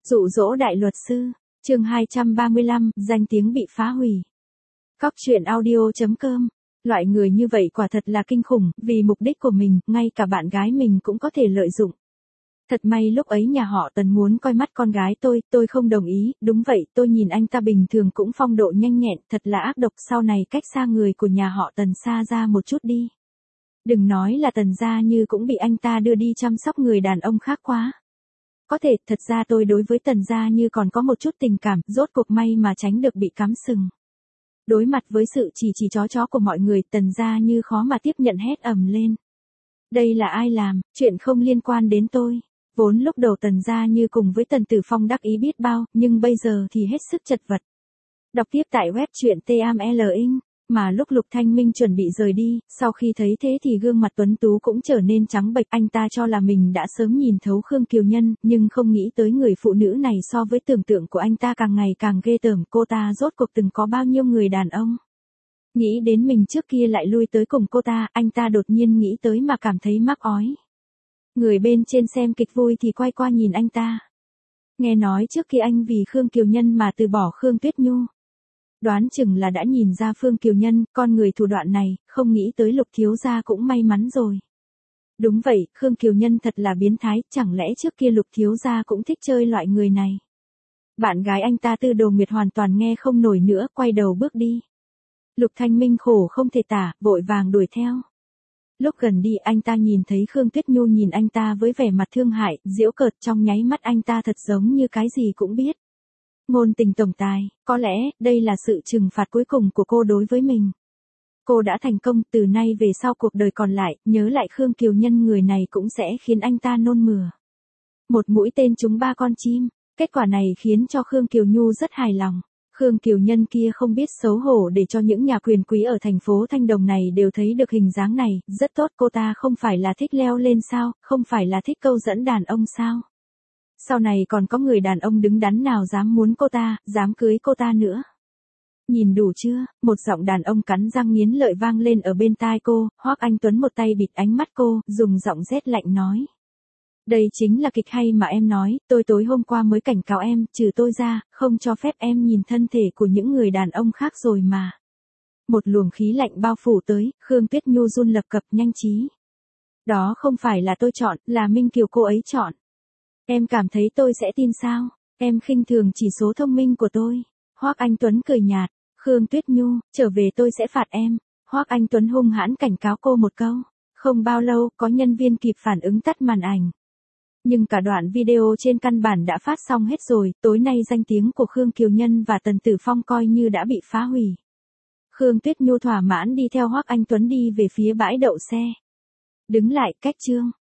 Dụ dỗ đại luật sư, chương 235, danh tiếng bị phá hủy. Cóc truyện audio.com. Loại người như vậy quả thật là kinh khủng, vì mục đích của mình, ngay cả bạn gái mình cũng có thể lợi dụng. Thật may lúc ấy nhà họ Tần muốn coi mắt con gái tôi không đồng ý, đúng vậy, tôi nhìn anh ta bình thường cũng phong độ nhanh nhẹn, thật là ác độc, sau này cách xa người của nhà họ Tần xa ra một chút đi. Đừng nói là Tần gia Như cũng bị anh ta đưa đi chăm sóc người đàn ông khác quá. Có thể, thật ra tôi đối với Tần gia Như còn có một chút tình cảm, rốt cuộc may mà tránh được bị cắm sừng. Đối mặt với sự chỉ chó của mọi người, Tần gia Như khó mà tiếp nhận, hét ầm lên. Đây là ai làm, chuyện không liên quan đến tôi. Vốn lúc đầu Tần gia Như cùng với Tần Tử Phong đắc ý biết bao, nhưng bây giờ thì hết sức chật vật. Đọc tiếp tại web truyện TAMLIN. Mà lúc Lục Thanh Minh chuẩn bị rời đi, sau khi thấy thế thì gương mặt tuấn tú cũng trở nên trắng bệch. Anh ta cho là mình đã sớm nhìn thấu Khương Kiều Nhân, nhưng không nghĩ tới người phụ nữ này so với tưởng tượng của anh ta càng ngày càng ghê tởm. Cô ta rốt cuộc từng có bao nhiêu người đàn ông. Nghĩ đến mình trước kia lại lui tới cùng cô ta, anh ta đột nhiên nghĩ tới mà cảm thấy mắc ói. Người bên trên xem kịch vui thì quay qua nhìn anh ta. Nghe nói trước kia anh vì Khương Kiều Nhân mà từ bỏ Khương Tuyết Nhu. Đoán chừng là đã nhìn ra Phương Kiều Nhân, con người thủ đoạn này, không nghĩ tới Lục thiếu gia cũng may mắn rồi. Đúng vậy, Khương Kiều Nhân thật là biến thái, chẳng lẽ trước kia Lục thiếu gia cũng thích chơi loại người này. Bạn gái anh ta Tư Đồ Nguyệt hoàn toàn nghe không nổi nữa, quay đầu bước đi. Lục Thanh Minh khổ không thể tả, vội vàng đuổi theo. Lúc gần đi anh ta nhìn thấy Khương Tuyết Nhu nhìn anh ta với vẻ mặt thương hại, giễu cợt, trong nháy mắt anh ta thật giống như cái gì cũng biết. Ngôn tình tổng tài, có lẽ, đây là sự trừng phạt cuối cùng của cô đối với mình. Cô đã thành công, từ nay về sau cuộc đời còn lại, nhớ lại Khương Kiều Nhân người này cũng sẽ khiến anh ta nôn mửa. Một mũi tên trúng 3 con chim, kết quả này khiến cho Khương Kiều Nhu rất hài lòng. Khương Kiều Nhân kia không biết xấu hổ để cho những nhà quyền quý ở thành phố Thanh Đồng này đều thấy được hình dáng này, rất tốt, cô ta không phải là thích leo lên sao, không phải là thích câu dẫn đàn ông sao. Sau này còn có người đàn ông đứng đắn nào dám muốn cô ta, dám cưới cô ta nữa. Nhìn đủ chưa, một giọng đàn ông cắn răng nghiến lợi vang lên ở bên tai cô, Hoắc Anh Tuấn một tay bịt ánh mắt cô, dùng giọng rét lạnh nói. Đây chính là kịch hay mà em nói, tôi tối hôm qua mới cảnh cáo em, trừ tôi ra, không cho phép em nhìn thân thể của những người đàn ông khác rồi mà. Một luồng khí lạnh bao phủ tới, Khương Tuyết Nhu run lập cập nhanh trí. Đó không phải là tôi chọn, là Minh Kiều cô ấy chọn. Em cảm thấy tôi sẽ tin sao? Em khinh thường chỉ số thông minh của tôi. Hoắc Anh Tuấn cười nhạt, Khương Tuyết Nhu, trở về tôi sẽ phạt em. Hoắc Anh Tuấn hung hãn cảnh cáo cô một câu. Không bao lâu, có nhân viên kịp phản ứng tắt màn ảnh. Nhưng cả đoạn video trên căn bản đã phát xong hết rồi, tối nay danh tiếng của Khương Kiều Nhân và Tần Tử Phong coi như đã bị phá hủy. Khương Tuyết Nhu thỏa mãn đi theo Hoắc Anh Tuấn đi về phía bãi đậu xe. Đứng lại, cách chương.